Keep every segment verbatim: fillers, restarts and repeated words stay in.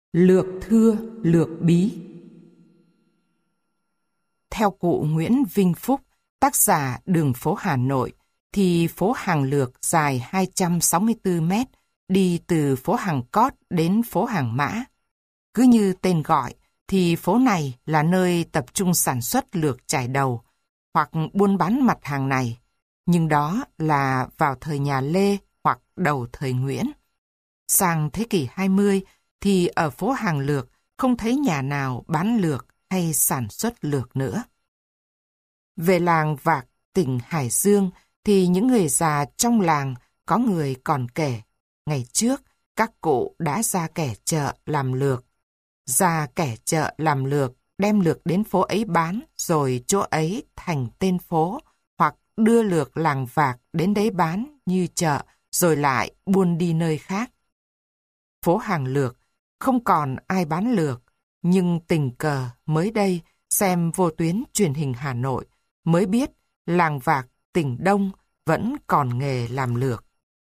Lược thưa lược bí. Theo cụ Nguyễn Vinh Phúc, tác giả Đường phố Hà Nội, thì phố Hàng Lược dài hai trăm sáu mươi tư mét, đi từ phố Hàng Cót đến phố Hàng Mã. Cứ như tên gọi, thì phố này là nơi tập trung sản xuất lược chải đầu, hoặc buôn bán mặt hàng này. Nhưng đó là vào thời nhà Lê hoặc đầu thời Nguyễn. Sang thế kỷ hai mươi, thì ở phố Hàng Lược không thấy nhà nào bán lược hay sản xuất lược nữa. Về làng Vạc, tỉnh Hải Dương, thì những người già trong làng có người còn kể, ngày trước các cụ đã ra kẻ chợ làm lược. Ra kẻ chợ làm lược, đem lược đến phố ấy bán, rồi chỗ ấy thành tên phố, hoặc đưa lược làng Vạc đến đấy bán như chợ, rồi lại buôn đi nơi khác. Phố Hàng Lược không còn ai bán lược, nhưng tình cờ mới đây xem vô tuyến truyền hình Hà Nội mới biết làng Vạc, tỉnh Đông vẫn còn nghề làm lược.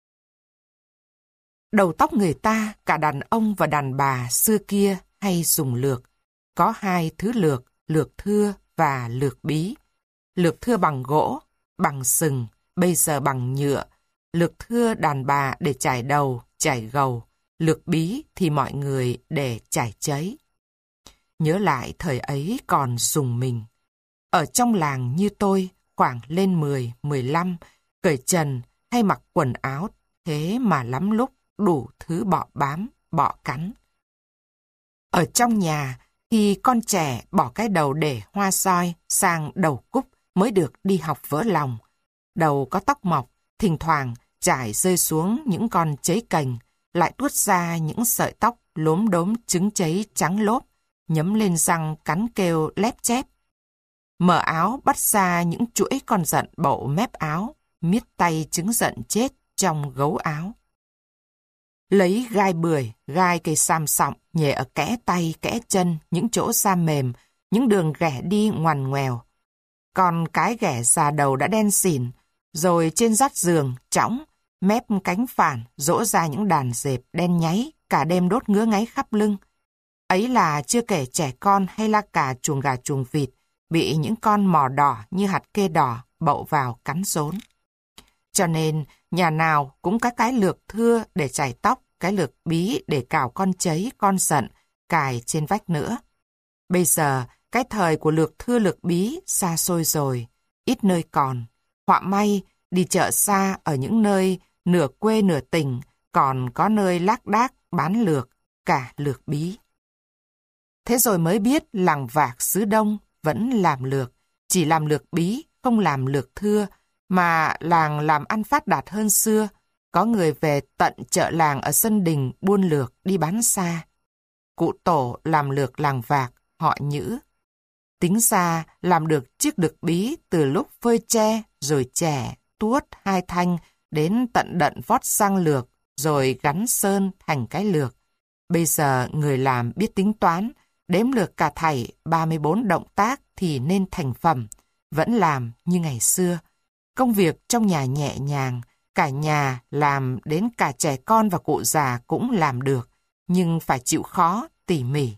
Đầu tóc người ta, cả đàn ông và đàn bà xưa kia hay dùng lược. Có hai thứ lược, lược thưa và lược bí. Lược thưa bằng gỗ, bằng sừng, bây giờ bằng nhựa. Lược thưa đàn bà để chải đầu, chải gầu. Lược bí thì mọi người để chải cháy. Nhớ lại thời ấy còn dùng mình. Ở trong làng như tôi, khoảng lên mười, mười lăm, cởi trần hay mặc quần áo, thế mà lắm lúc đủ thứ bọ bám, bọ cắn. Ở trong nhà thì con trẻ bỏ cái đầu để hoa soi sang đầu cúc mới được đi học vỡ lòng. Đầu có tóc mọc, thỉnh thoảng trải rơi xuống những con cháy cành, lại tuốt ra những sợi tóc lốm đốm trứng cháy trắng lốp, nhấm lên răng cắn kêu lép chép. Mở áo bắt ra những chuỗi con giận bậu mép áo, miết tay trứng giận chết trong gấu áo. Lấy gai bưởi, gai cây sam sọng, nhè ở kẽ tay, kẽ chân, những chỗ da mềm, những đường ghẻ đi ngoằn ngoèo. Còn cái ghẻ già đầu đã đen xỉn, rồi trên dắt giường, trõng, mép cánh phản, rỗ ra những đàn dẹp đen nháy, cả đêm đốt ngứa ngáy khắp lưng. Ấy là chưa kể trẻ con hay la cà chuồng gà chuồng vịt, bị những con mò đỏ như hạt kê đỏ bậu vào cắn rốn. Cho nên, nhà nào cũng có cái lược thưa để chải tóc, cái lược bí để cào con cháy, con giận, cài trên vách nữa. Bây giờ, cái thời của lược thưa lược bí xa xôi rồi, ít nơi còn. Họa may, đi chợ xa ở những nơi nửa quê nửa tỉnh, còn có nơi lác đác bán lược, cả lược bí. Thế rồi mới biết làng Vạc xứ Đông vẫn làm lược, chỉ làm lược bí, không làm lược thưa, mà làng làm ăn phát đạt hơn xưa. Có người về tận chợ làng ở sân đình buôn lược đi bán xa. Cụ tổ làm lược làng Vạc, họ Nhữ. Tính ra làm được chiếc lược bí từ lúc phơi tre, rồi chẻ, tuốt hai thanh, đến tận đận vót sang lược, rồi gắn sơn thành cái lược. Bây giờ người làm biết tính toán, đếm lược cả thảy ba mươi bốn động tác thì nên thành phẩm, vẫn làm như ngày xưa. Công việc trong nhà nhẹ nhàng, cả nhà làm, đến cả trẻ con và cụ già cũng làm được, nhưng phải chịu khó, tỉ mỉ.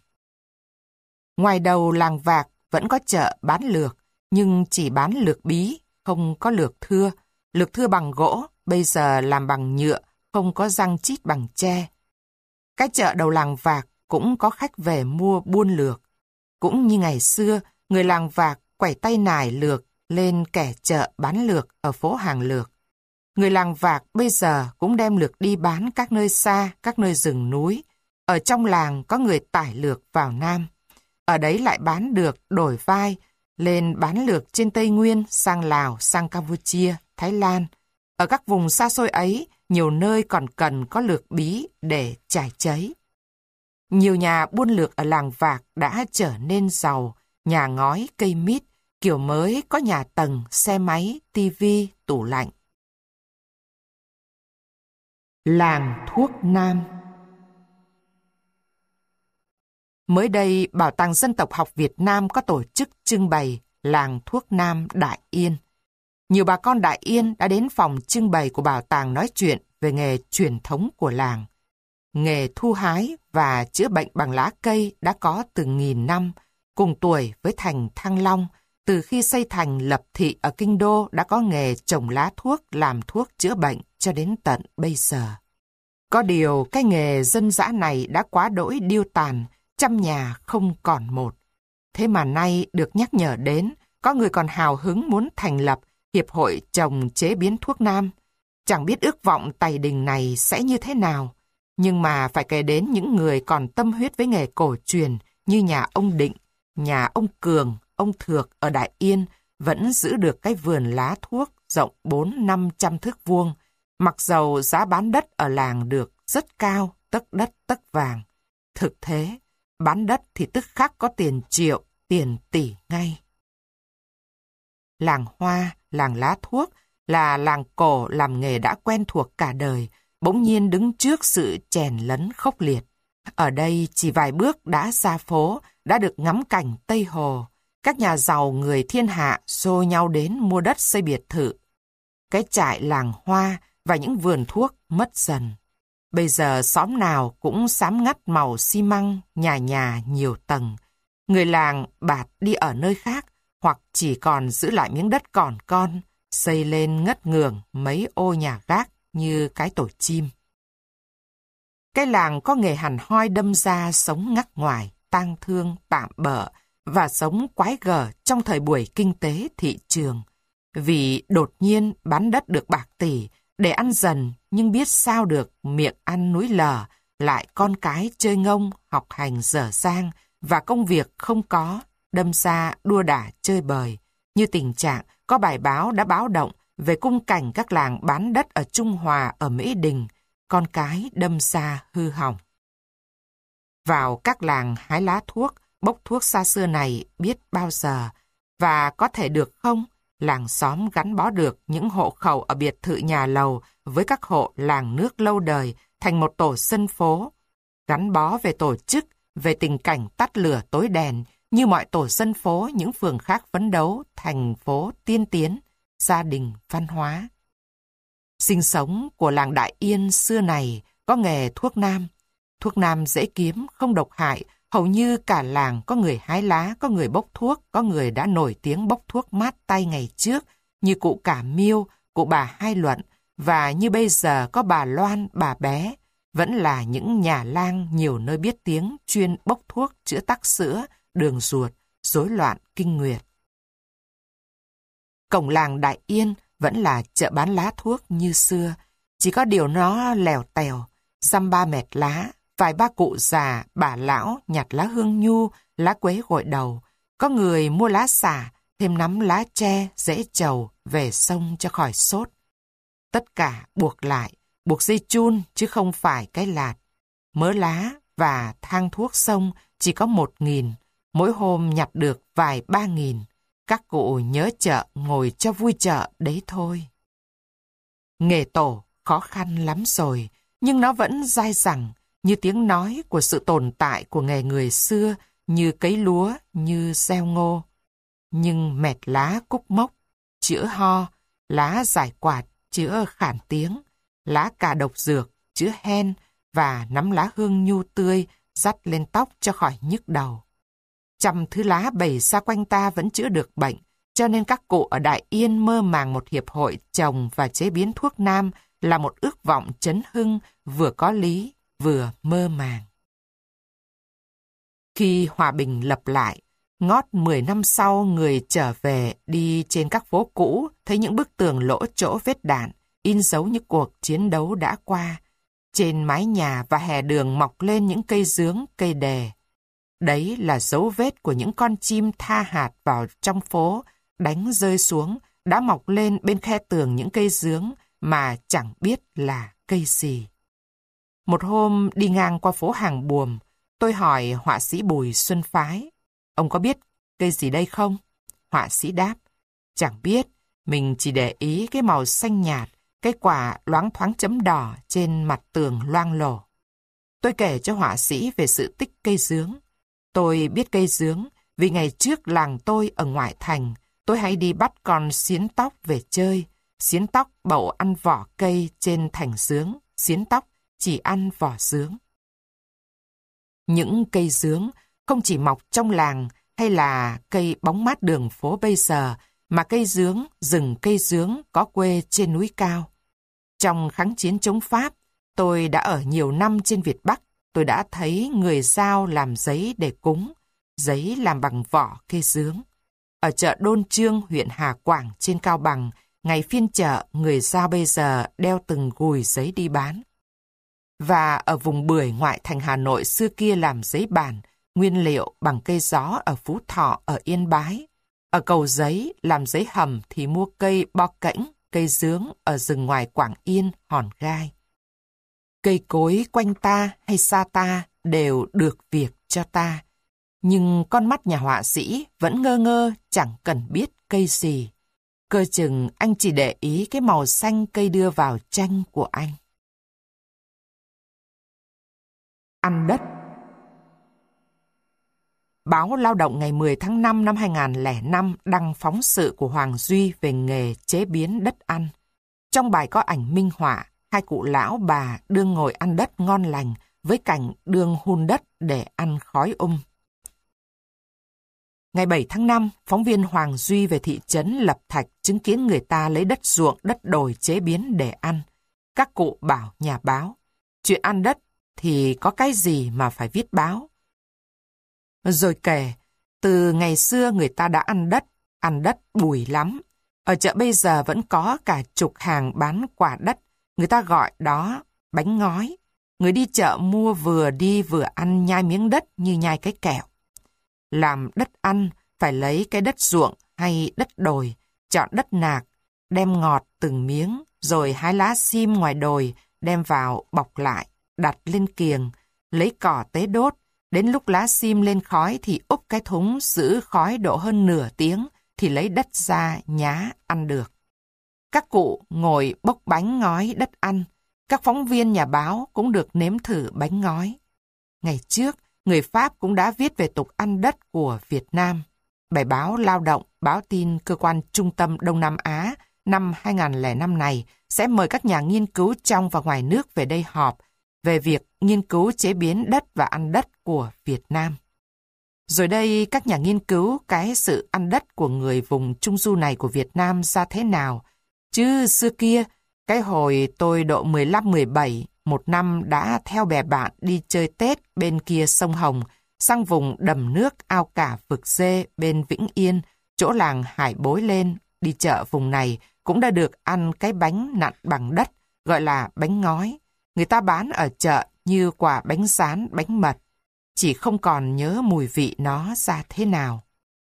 Ngoài đầu làng Vạc vẫn có chợ bán lược, nhưng chỉ bán lược bí, không có lược thưa. Lược thưa bằng gỗ, bây giờ làm bằng nhựa, không có răng chít bằng tre. Cái chợ đầu làng Vạc cũng có khách về mua buôn lược. Cũng như ngày xưa, người làng Vạc quẩy tay nải lược lên kẻ chợ bán lược ở phố Hàng Lược. Người làng Vạc bây giờ cũng đem lược đi bán các nơi xa, các nơi rừng núi. Ở trong làng có người tải lược vào Nam. Ở đấy lại bán được đổi vai, lên bán lược trên Tây Nguyên, sang Lào, sang Campuchia, Thái Lan. Ở các vùng xa xôi ấy, nhiều nơi còn cần có lược bí để chải cháy. Nhiều nhà buôn lược ở làng Vạc đã trở nên giàu, nhà ngói, cây mít, kiểu mới có nhà tầng, xe máy, tivi, tủ lạnh. Làng thuốc Nam. Mới đây, Bảo tàng Dân tộc học Việt Nam có tổ chức trưng bày làng thuốc Nam Đại Yên. Nhiều bà con Đại Yên đã đến phòng trưng bày của bảo tàng nói chuyện về nghề truyền thống của làng. Nghề thu hái và chữa bệnh bằng lá cây đã có từ nghìn năm, cùng tuổi với thành Thăng Long. Từ khi xây thành lập thị ở Kinh Đô đã có nghề trồng lá thuốc làm thuốc chữa bệnh cho đến tận bây giờ. Có điều cái nghề dân dã này đã quá đỗi điêu tàn, trăm nhà không còn một. Thế mà nay được nhắc nhở đến, có người còn hào hứng muốn thành lập Hiệp hội trồng chế biến thuốc nam. Chẳng biết ước vọng tày đình này sẽ như thế nào, nhưng mà phải kể đến những người còn tâm huyết với nghề cổ truyền như nhà ông Định, nhà ông Cường, ông Thược ở Đại Yên vẫn giữ được cái vườn lá thuốc rộng bốn năm trăm thước vuông, mặc dầu giá bán đất ở làng được rất cao, tấc đất tấc vàng. Thực thế, bán đất thì tức khắc có tiền triệu, tiền tỷ ngay. Làng hoa, làng lá thuốc là làng cổ làm nghề đã quen thuộc cả đời, bỗng nhiên đứng trước sự chèn lấn khốc liệt. Ở đây chỉ vài bước đã ra phố, đã được ngắm cảnh Tây Hồ. Các nhà giàu người thiên hạ xô nhau đến mua đất xây biệt thự. Cái trại làng hoa và những vườn thuốc mất dần. Bây giờ xóm nào cũng xám ngắt màu xi măng, nhà nhà nhiều tầng. Người làng bạt đi ở nơi khác, hoặc chỉ còn giữ lại miếng đất còn con, xây lên ngất ngường mấy ô nhà gác như cái tổ chim. Cái làng có nghề hàn hoi đâm ra sống ngắc ngoài, tang thương, tạm bợ và sống quái gở trong thời buổi kinh tế thị trường. Vì đột nhiên bán đất được bạc tỷ để ăn dần, nhưng biết sao được miệng ăn núi lở, lại con cái chơi ngông, học hành dở dang và công việc không có, đâm ra đua đả chơi bời. Như tình trạng có bài báo đã báo động về khung cảnh các làng bán đất ở Trung Hòa, ở Mỹ Đình, con cái đâm ra hư hỏng. Vào các làng hái lá thuốc, bốc thuốc xa xưa này biết bao giờ, và có thể được không? Làng xóm gắn bó được những hộ khẩu ở biệt thự nhà lầu với các hộ làng nước lâu đời thành một tổ dân phố. Gắn bó về tổ chức, về tình cảnh tắt lửa tối đèn, như mọi tổ dân phố những phường khác phấn đấu thành phố tiên tiến, gia đình văn hóa. Sinh sống của làng Đại Yên xưa này có nghề thuốc nam. Thuốc nam dễ kiếm, không độc hại, hầu như cả làng có người hái lá, có người bốc thuốc, có người đã nổi tiếng bốc thuốc mát tay ngày trước, như cụ Cả Miêu, cụ bà Hai Luận, và như bây giờ có bà Loan, bà Bé, vẫn là những nhà lang nhiều nơi biết tiếng chuyên bốc thuốc chữa tắc sữa, đường ruột, rối loạn kinh nguyệt. Cổng làng Đại Yên vẫn là chợ bán lá thuốc như xưa, chỉ có điều nó lèo tèo, dăm ba mẹt lá, vài ba cụ già, bà lão nhặt lá hương nhu, lá quế gội đầu. Có người mua lá xả, thêm nắm lá tre, rễ trầu về sông cho khỏi sốt. Tất cả buộc lại, buộc dây chun chứ không phải cái lạt. Mớ lá và thang thuốc sông chỉ có một nghìn, mỗi hôm nhặt được vài ba nghìn. Các cụ nhớ chợ ngồi cho vui chợ đấy thôi. Nghề tổ khó khăn lắm rồi, nhưng nó vẫn dai dẳng, như tiếng nói của sự tồn tại của nghề người xưa, như cấy lúa, như gieo ngô. Nhưng mẹt lá cúc mốc, chữa ho, lá giải quạt, chữa khản tiếng, lá cà độc dược, chữa hen, và nắm lá hương nhu tươi, dắt lên tóc cho khỏi nhức đầu. Trăm thứ lá bày ra quanh ta vẫn chữa được bệnh, cho nên các cụ ở Đại Yên mơ màng một hiệp hội trồng và chế biến thuốc nam là một ước vọng chấn hưng, vừa có lý, vừa mơ màng. Khi hòa bình lập lại, ngót mười năm sau người trở về đi trên các phố cũ, thấy những bức tường lỗ chỗ vết đạn, in dấu những cuộc chiến đấu đã qua. Trên mái nhà và hè đường mọc lên những cây dướng, cây đề. Đấy là dấu vết của những con chim tha hạt vào trong phố, đánh rơi xuống, đã mọc lên bên khe tường những cây dướng mà chẳng biết là cây gì. Một hôm đi ngang qua phố Hàng Buồm, tôi hỏi họa sĩ Bùi Xuân Phái, ông có biết cây gì đây không? Họa sĩ đáp, chẳng biết, mình chỉ để ý cái màu xanh nhạt, cái quả loáng thoáng chấm đỏ trên mặt tường loang lổ. Tôi kể cho họa sĩ về sự tích cây dướng. Tôi biết cây dướng vì ngày trước làng tôi ở ngoại thành, tôi hay đi bắt con xiến tóc về chơi. Xiến tóc bậu ăn vỏ cây trên thành dướng, xiến tóc chỉ ăn vỏ dướng. Những cây dướng không chỉ mọc trong làng hay là cây bóng mát đường phố bây giờ, mà cây dướng, rừng cây dướng có quê trên núi cao. Trong kháng chiến chống Pháp, tôi đã ở nhiều năm trên Việt Bắc, tôi đã thấy người Dao làm giấy để cúng, giấy làm bằng vỏ cây dướng. Ở chợ Đôn Trương, huyện Hà Quảng trên Cao Bằng, ngày phiên chợ, người Dao bây giờ đeo từng gùi giấy đi bán. Và ở vùng Bưởi ngoại thành Hà Nội xưa kia làm giấy bàn, nguyên liệu bằng cây gió ở Phú Thọ, ở Yên Bái. Ở Cầu Giấy làm giấy hầm thì mua cây bo kễnh, cây dướng ở rừng ngoài Quảng Yên, Hòn Gai. Cây cối quanh ta hay xa ta đều được việc cho ta. Nhưng con mắt nhà họa sĩ vẫn ngơ ngơ chẳng cần biết cây gì. Cơ chừng anh chỉ để ý cái màu xanh cây đưa vào tranh của anh. Ăn đất. Báo Lao động ngày mười tháng năm năm hai nghìn không trăm lẻ năm đăng phóng sự của Hoàng Duy về nghề chế biến đất ăn. Trong bài có ảnh minh họa, hai cụ lão bà đương ngồi ăn đất ngon lành với cảnh đương hun đất để ăn khói um. Ngày bảy tháng năm, phóng viên Hoàng Duy về thị trấn Lập Thạch chứng kiến người ta lấy đất ruộng, đất đồi chế biến để ăn. Các cụ bảo nhà báo, chuyện ăn đất thì có cái gì mà phải viết báo. Rồi kể, từ ngày xưa người ta đã ăn đất, ăn đất bùi lắm. Ở chợ bây giờ vẫn có cả chục hàng bán quả đất, người ta gọi đó bánh ngói. Người đi chợ mua vừa đi vừa ăn nhai miếng đất như nhai cái kẹo. Làm đất ăn phải lấy cái đất ruộng hay đất đồi, chọn đất nạc, đem ngọt từng miếng, rồi hái lá sim ngoài đồi, đem vào bọc lại, đặt lên kiềng, lấy cỏ tế đốt. Đến lúc lá sim lên khói thì úp cái thúng giữ khói độ hơn nửa tiếng thì lấy đất ra nhá ăn được. Các cụ ngồi bốc bánh ngói đất ăn. Các phóng viên nhà báo cũng được nếm thử bánh ngói. Ngày trước, người Pháp cũng đã viết về tục ăn đất của Việt Nam. Bài báo Lao động, báo tin cơ quan Trung tâm Đông Nam Á năm hai nghìn không trăm lẻ năm này sẽ mời các nhà nghiên cứu trong và ngoài nước về đây họp về việc nghiên cứu chế biến đất và ăn đất của Việt Nam. Rồi đây các nhà nghiên cứu cái sự ăn đất của người vùng Trung Du này của Việt Nam ra thế nào. Chứ xưa kia, cái hồi tôi độ mười lăm mười bảy, một năm đã theo bè bạn đi chơi Tết bên kia sông Hồng, sang vùng đầm nước ao cả vực dê bên Vĩnh Yên, chỗ làng Hải Bối lên, đi chợ vùng này cũng đã được ăn cái bánh nặn bằng đất, gọi là bánh ngói. Người ta bán ở chợ như quả bánh rán, bánh mật, chỉ không còn nhớ mùi vị nó ra thế nào.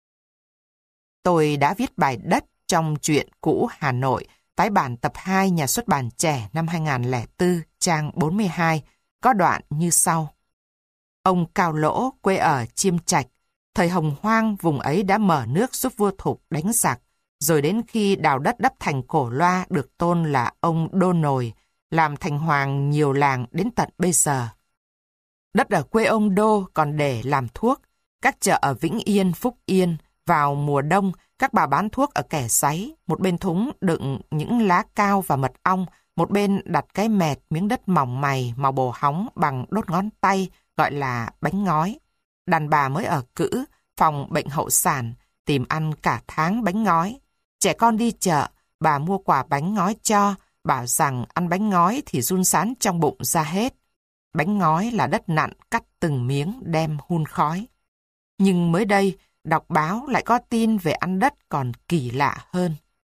Tôi đã viết bài đất trong truyện cũ Hà Nội, tái bản tập hai nhà xuất bản Trẻ năm hai nghìn không trăm lẻ bốn, trang bốn mươi hai, có đoạn như sau. Ông Cao Lỗ quê ở Chiêm Trạch, thời Hồng Hoang vùng ấy đã mở nước giúp vua Thục đánh giặc, rồi đến khi đào đất đắp thành Cổ Loa được tôn là ông Đô Nồi, làm thành hoàng nhiều làng đến tận bây giờ. Đất ở quê ông Đô còn để làm thuốc. Các chợ ở Vĩnh Yên, Phúc Yên, vào mùa đông, các bà bán thuốc ở kẻ sáy, một bên thúng đựng những lá cao và mật ong, một bên đặt cái mẹt miếng đất mỏng mày màu bồ hóng bằng đốt ngón tay, gọi là bánh ngói. Đàn bà mới ở cữ, phòng bệnh hậu sản, tìm ăn cả tháng bánh ngói. Trẻ con đi chợ, bà mua quả bánh ngói cho, bảo rằng ăn bánh ngói thì run sán trong bụng ra hết. Bánh ngói là đất nặn cắt từng miếng đem hun khói. Nhưng mới đây, đọc báo lại có tin về ăn đất còn kỳ lạ hơn.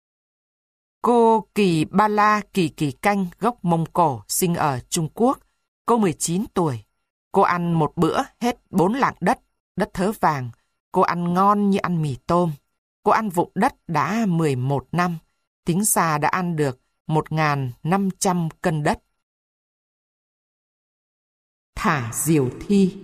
Cô Kỳ Ba La Kỳ Kỳ Canh gốc Mông Cổ sinh ở Trung Quốc. Cô mười chín tuổi. Cô ăn một bữa hết bốn lạng đất, đất thớ vàng. Cô ăn ngon như ăn mì tôm. Cô ăn vụng đất đã mười một năm. Tính ra đã ăn được một nghìn năm trăm cân đất. Thả diều thi.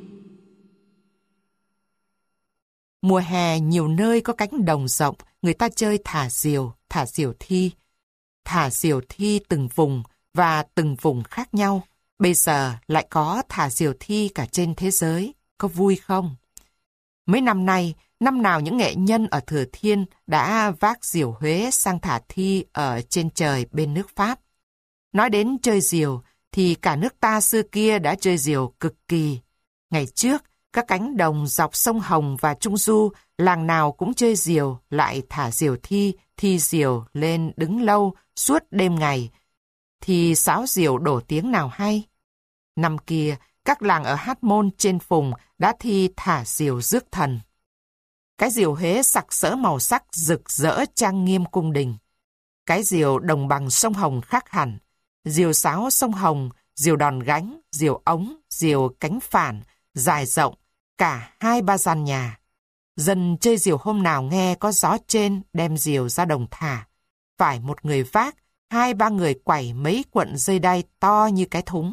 Mùa hè nhiều nơi có cánh đồng rộng, người ta chơi thả diều, thả diều thi. Thả diều thi từng vùng và từng vùng khác nhau. Bây giờ lại có thả diều thi cả trên thế giới. Có vui không? Mấy năm nay, năm nào những nghệ nhân ở Thừa Thiên đã vác diều Huế sang thả thi ở trên trời bên nước Pháp. Nói đến chơi diều thì cả nước ta xưa kia đã chơi diều cực kỳ. Ngày trước, các cánh đồng dọc sông Hồng và Trung Du, làng nào cũng chơi diều, lại thả diều thi, thi diều lên đứng lâu, suốt đêm ngày. Thì sáo diều đổ tiếng nào hay? Năm kia, các làng ở Hát Môn trên Phùng đã thi thả diều rước thần. Cái diều Huế sặc sỡ màu sắc rực rỡ trang nghiêm cung đình. Cái diều đồng bằng sông Hồng khác hẳn. Diều sáo sông Hồng, diều đòn gánh, diều ống, diều cánh phản, dài rộng, cả hai ba gian nhà. Dân chơi diều hôm nào nghe có gió trên đem diều ra đồng thả. Phải một người vác, hai ba người quẩy mấy cuộn dây đai to như cái thúng.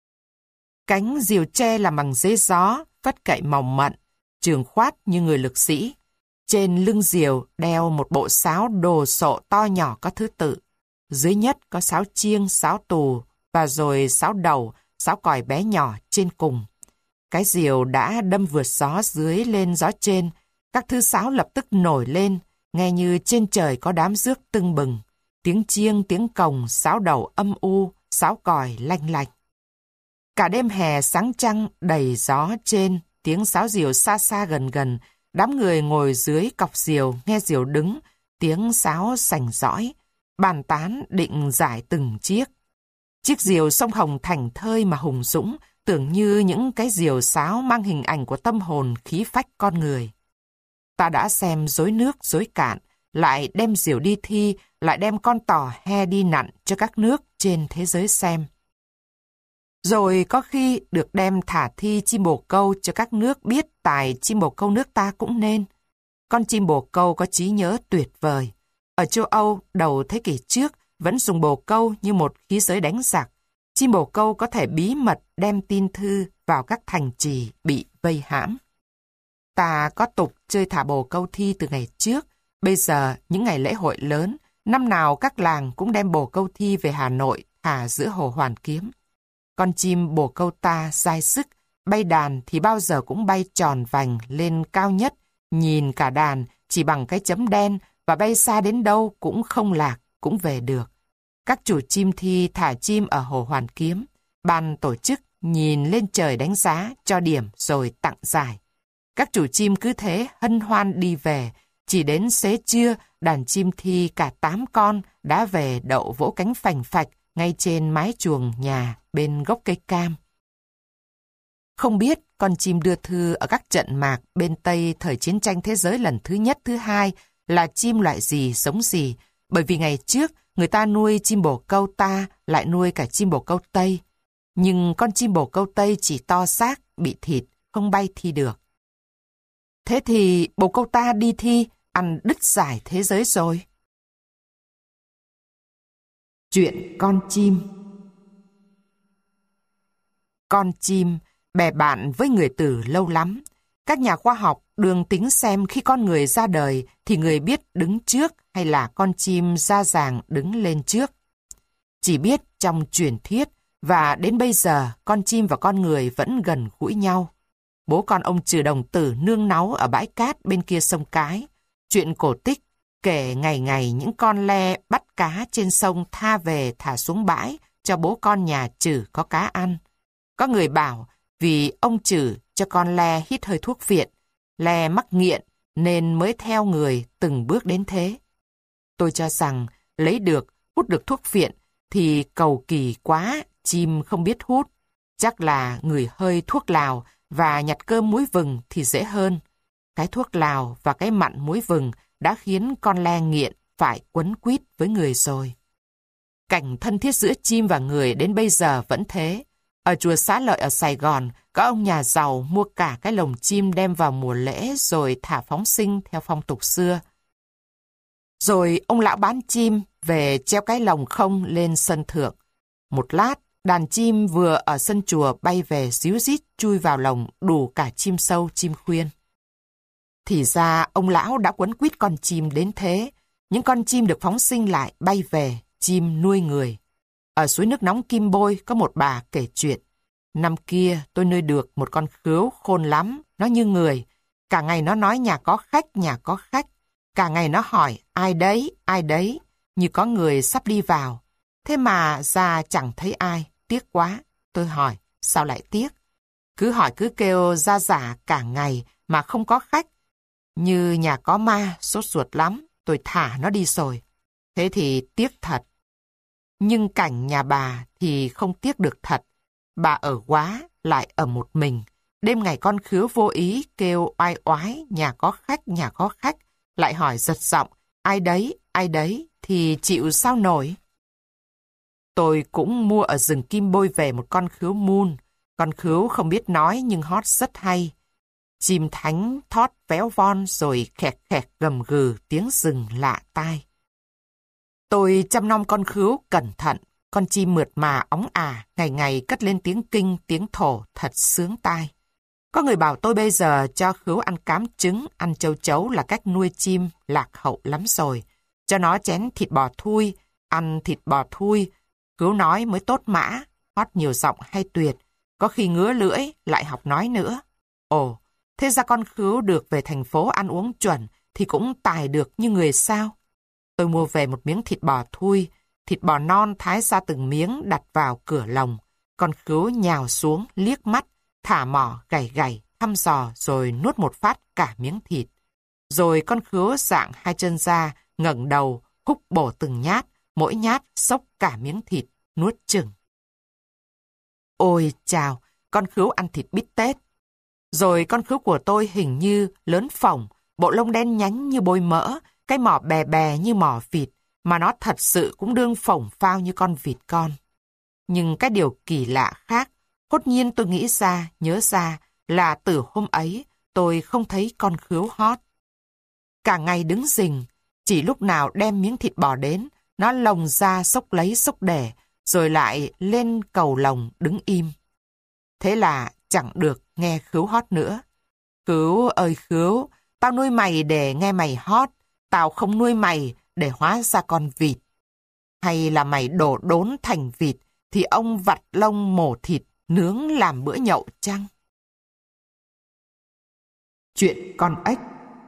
Cánh diều tre làm bằng giấy gió, vất cậy màu mận, trường khoát như người lực sĩ. Trên lưng diều đeo một bộ sáo đồ sộ to nhỏ có thứ tự. Dưới nhất có sáo chiêng, sáo tù, và rồi sáo đầu, sáo còi bé nhỏ trên cùng. Cái diều đã đâm vượt gió dưới lên gió trên, các thứ sáo lập tức nổi lên, nghe như trên trời có đám rước tưng bừng. Tiếng chiêng, tiếng cồng, sáo đầu âm u, sáo còi lanh lành. Cả đêm hè sáng trăng đầy gió trên, tiếng sáo diều xa xa gần gần, đám người ngồi dưới cọc diều nghe diều đứng, tiếng sáo sành dõi, bàn tán định giải từng chiếc. Chiếc diều sông Hồng thảnh thơi mà hùng dũng, tưởng như những cái diều sáo mang hình ảnh của tâm hồn khí phách con người. Ta đã xem rối nước rối cạn, lại đem diều đi thi, lại đem con tò he đi nặn cho các nước trên thế giới xem. Rồi có khi được đem thả thi chim bồ câu cho các nước biết tài chim bồ câu nước ta cũng nên. Con chim bồ câu có trí nhớ tuyệt vời. Ở châu Âu đầu thế kỷ trước vẫn dùng bồ câu như một khí giới đánh giặc. Chim bồ câu có thể bí mật đem tin thư vào các thành trì bị vây hãm. Ta có tục chơi thả bồ câu thi từ ngày trước. Bây giờ những ngày lễ hội lớn, năm nào các làng cũng đem bồ câu thi về Hà Nội thả giữa hồ Hoàn Kiếm. Con chim bồ câu ta dai sức, bay đàn thì bao giờ cũng bay tròn vành lên cao nhất, nhìn cả đàn chỉ bằng cái chấm đen và bay xa đến đâu cũng không lạc, cũng về được. Các chủ chim thi thả chim ở hồ Hoàn Kiếm, ban tổ chức nhìn lên trời đánh giá, cho điểm rồi tặng giải. Các chủ chim cứ thế hân hoan đi về, chỉ đến xế trưa đàn chim thi cả tám con đã về đậu vỗ cánh phành phạch ngay trên mái chuồng nhà bên gốc cây cam. Không biết con chim đưa thư ở các trận mạc bên Tây thời chiến tranh thế giới lần thứ nhất, thứ hai là chim loại gì, giống gì, bởi vì ngày trước người ta nuôi chim bồ câu ta lại nuôi cả chim bồ câu Tây. Nhưng con chim bồ câu Tây chỉ to xác, bị thịt, không bay thi được. Thế thì bồ câu ta đi thi, ăn đứt giải thế giới rồi. Chuyện con chim. Con chim bè bạn với người từ lâu lắm. Các nhà khoa học đương tính xem khi con người ra đời thì người biết đứng trước hay là con chim ra giàng đứng lên trước. Chỉ biết trong truyền thuyết và đến bây giờ con chim và con người vẫn gần gũi nhau. Bố con ông Trừ Đồng Tử nương náu ở bãi cát bên kia sông Cái. Chuyện cổ tích kể ngày ngày những con le bắt cá trên sông tha về thả xuống bãi cho bố con nhà Trừ có cá ăn. Có người bảo vì ông Trừ cho con le hít hơi thuốc viện, le mắc nghiện nên mới theo người từng bước đến thế. Tôi cho rằng lấy được, hút được thuốc viện thì cầu kỳ quá, chim không biết hút. Chắc là người hơi thuốc lào và nhặt cơm muối vừng thì dễ hơn. Cái thuốc lào và cái mặn muối vừng đã khiến con le nghiện phải quấn quýt với người rồi. Cảnh thân thiết giữa chim và người đến bây giờ vẫn thế. Ở chùa Xá Lợi ở Sài Gòn, có ông nhà giàu mua cả cái lồng chim đem vào mùa lễ rồi thả phóng sinh theo phong tục xưa. Rồi ông lão bán chim về treo cái lồng không lên sân thượng. Một lát, đàn chim vừa ở sân chùa bay về ríu rít chui vào lồng đủ cả chim sâu, chim khuyên. Thì ra ông lão đã quấn quýt con chim đến thế. Những con chim được phóng sinh lại bay về, chim nuôi người. Ở suối nước nóng Kim Bôi có một bà kể chuyện. Năm kia tôi nuôi được một con khứu khôn lắm, nó như người. Cả ngày nó nói nhà có khách, nhà có khách. Cả ngày nó hỏi ai đấy, ai đấy, như có người sắp đi vào. Thế mà ra chẳng thấy ai. tiếc quá. Tôi hỏi, sao lại tiếc? Cứ hỏi cứ kêu ra giả cả ngày mà không có khách. Như nhà có ma, sốt ruột lắm, tôi thả nó đi rồi. Thế thì tiếc thật. Nhưng cảnh nhà bà thì không tiếc được thật. Bà ở quá, lại ở một mình. Đêm ngày con Khứu vô ý kêu oai oái, nhà có khách, nhà có khách. Lại hỏi giật giọng, ai đấy, ai đấy, thì chịu sao nổi. Tôi cũng mua ở rừng Kim Bôi về một con khứu mun. Con khứu không biết nói nhưng hót rất hay. Chim thánh thót véo von rồi khẹt khẹt gầm gừ tiếng rừng lạ tai. Tôi chăm nom con khứu cẩn thận. Con chim mượt mà óng ả, ngày ngày cất lên tiếng kinh, tiếng thổ thật sướng tai. Có người bảo tôi bây giờ cho khứu ăn cám trứng, ăn châu chấu là cách nuôi chim lạc hậu lắm rồi. Cho nó chén thịt bò thui, ăn thịt bò thui. Khứu nói mới tốt mã, hót nhiều giọng hay tuyệt. Có khi ngứa lưỡi, lại học nói nữa. Ồ, thế ra con khứu được về thành phố ăn uống chuẩn thì cũng tài được như người sao? Tôi mua về một miếng thịt bò thui, thịt bò non thái ra từng miếng đặt vào cửa lồng. Con khứu nhào xuống, liếc mắt, thả mỏ, gảy gảy, thăm dò rồi nuốt một phát cả miếng thịt. Rồi con khứu dạng hai chân ra, ngẩng đầu, húc bổ từng nhát, mỗi nhát xốc cả miếng thịt, nuốt chừng. Ôi chào, con khứu ăn thịt bít tết. Rồi con khứu của tôi hình như lớn phỏng, bộ lông đen nhánh như bôi mỡ, cái mỏ bè bè như mỏ vịt, mà nó thật sự cũng đương phổng phao như con vịt con. Nhưng cái điều kỳ lạ khác, hốt nhiên tôi nghĩ ra, nhớ ra là từ hôm ấy tôi không thấy con khứu hót. Cả ngày đứng rình, chỉ lúc nào đem miếng thịt bò đến, nó lồng ra xốc lấy xốc để, rồi lại lên cầu lồng đứng im. Thế là chẳng được nghe khứu hót nữa. Khứu ơi khứu, tao nuôi mày để nghe mày hót, tao không nuôi mày để hóa ra con vịt. Hay là mày đổ đốn thành vịt, thì ông vặt lông mổ thịt, nướng làm bữa nhậu chăng? Chuyện con ếch.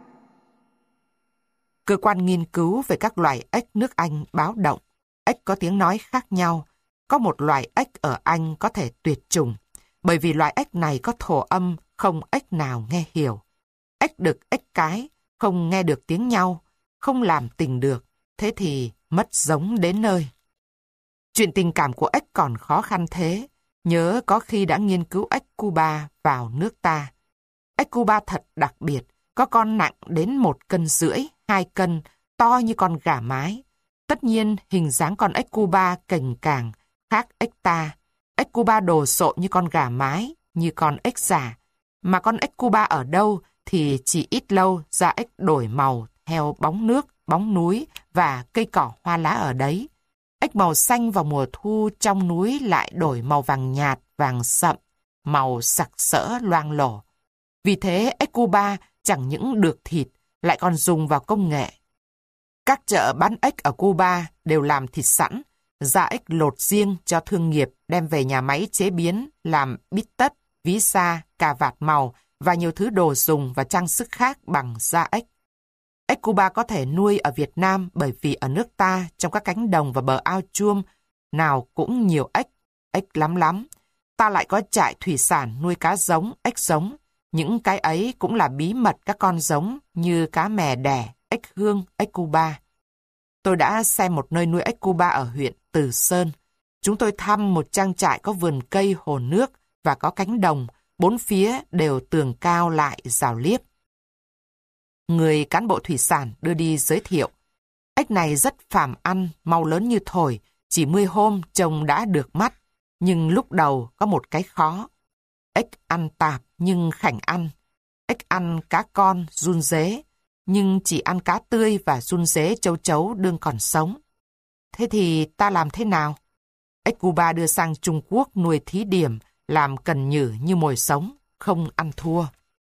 Cơ quan nghiên cứu về các loài ếch nước Anh báo động, ếch có tiếng nói khác nhau. Có một loài ếch ở Anh có thể tuyệt chủng, bởi vì loài ếch này có thổ âm không ếch nào nghe hiểu. Ếch đực ếch cái không nghe được tiếng nhau, không làm tình được, thế thì mất giống đến nơi. Chuyện tình cảm của ếch còn khó khăn thế, nhớ có khi đã nghiên cứu ếch Cuba vào nước ta. Ếch Cuba thật đặc biệt, có con nặng đến một cân rưỡi, hai cân, to như con gà mái. Tất nhiên hình dáng con ếch Cuba cành càng, khác ếch ta. Ếch Cuba đồ sộ như con gà mái, như con ếch già. Mà con ếch Cuba ở đâu thì chỉ ít lâu da ếch đổi màu theo bóng nước, bóng núi và cây cỏ hoa lá ở đấy. Ếch màu xanh vào mùa thu trong núi lại đổi màu vàng nhạt, vàng sậm, màu sặc sỡ loang lổ. Vì thế ếch Cuba chẳng những được thịt, lại còn dùng vào công nghệ. Các chợ bán ếch ở Cuba đều làm thịt sẵn, da ếch lột riêng cho thương nghiệp đem về nhà máy chế biến làm bít tất, ví da, cà vạt màu và nhiều thứ đồ dùng và trang sức khác bằng da ếch. Ếch Cuba có thể nuôi ở Việt Nam bởi vì ở nước ta trong các cánh đồng và bờ ao chuông nào cũng nhiều ếch, ếch lắm lắm. Ta lại có trại thủy sản nuôi cá giống, ếch giống. Những cái ấy cũng là bí mật các con giống như cá mè đẻ, ếch hương, ếch Cuba. Tôi đã xem một nơi nuôi ếch Cuba ở huyện Từ Sơn. Chúng tôi thăm một trang trại có vườn cây hồ nước và có cánh đồng, bốn phía đều tường cao lại rào liếp. Người cán bộ thủy sản đưa đi giới thiệu. Ếch này rất phàm ăn, mau lớn như thổi, chỉ mười hôm trông đã được mắt. Nhưng lúc đầu có một cái khó. Ếch ăn tạp nhưng khảnh ăn. Ếch ăn cá con, giun dế, nhưng chỉ ăn cá tươi và giun dế châu chấu đương còn sống. Thế thì ta làm thế nào? Ếch Cuba đưa sang Trung Quốc nuôi thí điểm, làm cần nhử như mồi sống, không ăn thua.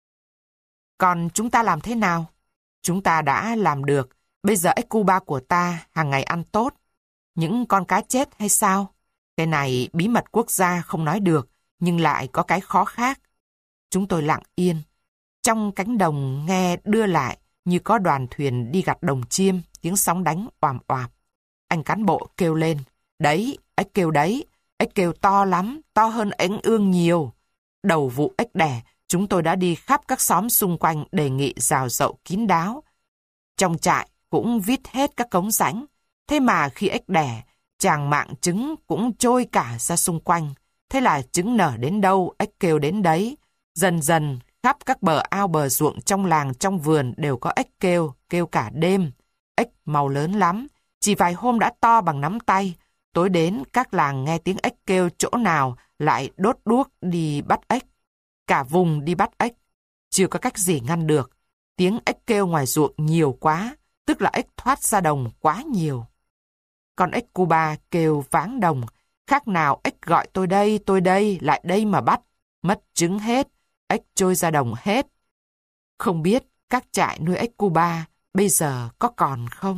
Còn chúng ta làm thế nào? Chúng ta đã làm được, bây giờ ếch Cuba của ta hàng ngày ăn tốt. Những con cá chết hay sao? Cái này bí mật quốc gia không nói được, nhưng lại có cái khó khác. Chúng tôi lặng yên. Trong cánh đồng nghe đưa lại như có đoàn thuyền đi gặt đồng chiêm, tiếng sóng đánh oàm oạp. Anh cán bộ kêu lên, đấy, ếch kêu đấy, Ếch kêu to lắm, to hơn ếch ương nhiều. Đầu vụ ếch đẻ, chúng tôi đã đi khắp các xóm xung quanh đề nghị rào rậu kín đáo. Trong trại cũng vít hết các cống rãnh. Thế mà khi ếch đẻ, chàng mạng trứng cũng trôi cả ra xung quanh. Thế là trứng nở đến đâu, ếch kêu đến đấy. Dần dần, khắp các bờ ao bờ ruộng trong làng trong vườn đều có ếch kêu, kêu cả đêm. Ếch màu lớn lắm, chỉ vài hôm đã to bằng nắm tay. Tối đến các làng nghe tiếng ếch kêu chỗ nào lại đốt đuốc đi bắt ếch. Cả vùng đi bắt ếch. Chưa có cách gì ngăn được. Tiếng ếch kêu ngoài ruộng nhiều quá, tức là ếch thoát ra đồng quá nhiều. Con ếch Cuba kêu váng đồng, khác nào ếch gọi tôi đây, tôi đây, lại đây mà bắt. Mất trứng hết, ếch trôi ra đồng hết. Không biết các trại nuôi ếch Cuba bây giờ có còn không?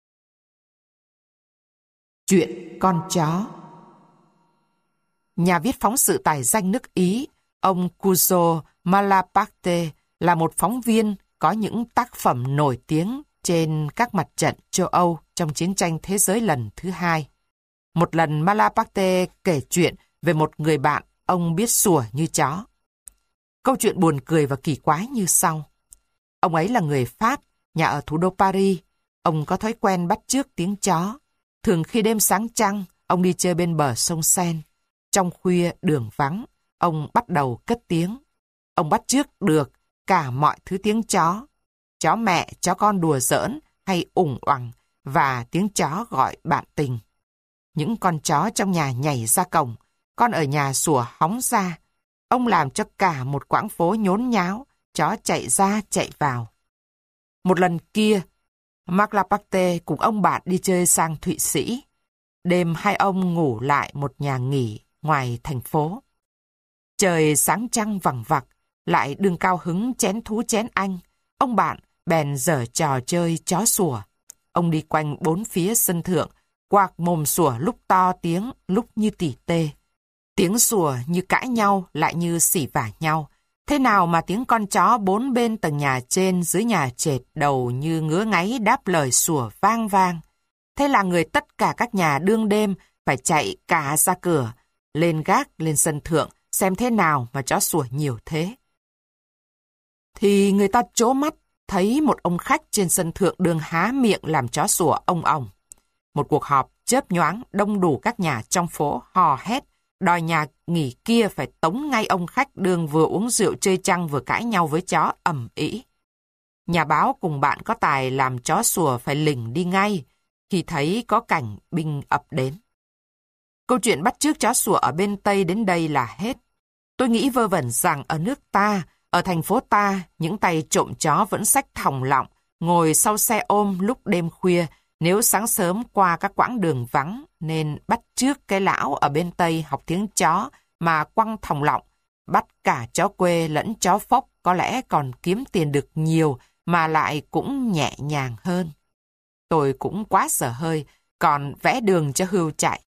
Chuyện con chó. Nhà viết phóng sự tài danh nước Ý, ông Cujo Malaparte là một phóng viên có những tác phẩm nổi tiếng trên các mặt trận châu Âu trong chiến tranh thế giới lần thứ hai. Một lần Malaparte kể chuyện về một người bạn ông biết sủa như chó. Câu chuyện buồn cười và kỳ quái như sau. Ông ấy là người Pháp, nhà ở thủ đô Paris. Ông có thói quen bắt chước tiếng chó. Thường khi đêm sáng trăng, ông đi chơi bên bờ sông Seine. Trong khuya đường vắng, ông bắt đầu cất tiếng. Ông bắt chước được cả mọi thứ tiếng chó. Chó mẹ, chó con đùa giỡn hay ủng oằng và tiếng chó gọi bạn tình. Những con chó trong nhà nhảy ra cổng, con ở nhà sủa hóng ra. Ông làm cho cả một quãng phố nhốn nháo, chó chạy ra chạy vào. Một lần kia, Malaparte cùng ông bạn đi chơi sang Thụy Sĩ. Đêm hai ông ngủ lại một nhà nghỉ ngoài thành phố. Trời sáng trăng vằng vặc, lại đương cao hứng chén thú chén anh. Ông bạn bèn giở trò chơi chó sủa. Ông đi quanh bốn phía sân thượng, quạc mồm sủa lúc to tiếng, lúc như tỉ tê. Tiếng sủa như cãi nhau, lại như xỉ vả nhau. Thế nào mà tiếng con chó bốn bên tầng nhà trên dưới nhà trệt đầu như ngứa ngáy đáp lời sủa vang vang. Thế là người tất cả các nhà đương đêm phải chạy cả ra cửa, lên gác lên sân thượng xem thế nào mà chó sủa nhiều thế. Thì người ta trố mắt thấy một ông khách trên sân thượng đường há miệng làm chó sủa ông òng. Một cuộc họp chớp nhoáng, đông đủ các nhà trong phố hò hét, đòi nhà nghỉ kia phải tống ngay ông khách đường vừa uống rượu chơi chăng vừa cãi nhau với chó ầm ĩ. Nhà báo cùng bạn có tài làm chó sủa phải lỉnh đi ngay khi thấy có cảnh binh ập đến. Câu chuyện bắt chước chó sủa ở bên Tây đến đây là hết. Tôi nghĩ vơ vẩn rằng ở nước ta, ở thành phố ta, những tay trộm chó vẫn xách thòng lọng, ngồi sau xe ôm lúc đêm khuya, nếu sáng sớm qua các quãng đường vắng, nên bắt chước cái lão ở bên Tây học tiếng chó mà quăng thòng lọng, bắt cả chó quê lẫn chó phốc có lẽ còn kiếm tiền được nhiều mà lại cũng nhẹ nhàng hơn. Tôi cũng quá dở hơi, còn vẽ đường cho hươu chạy.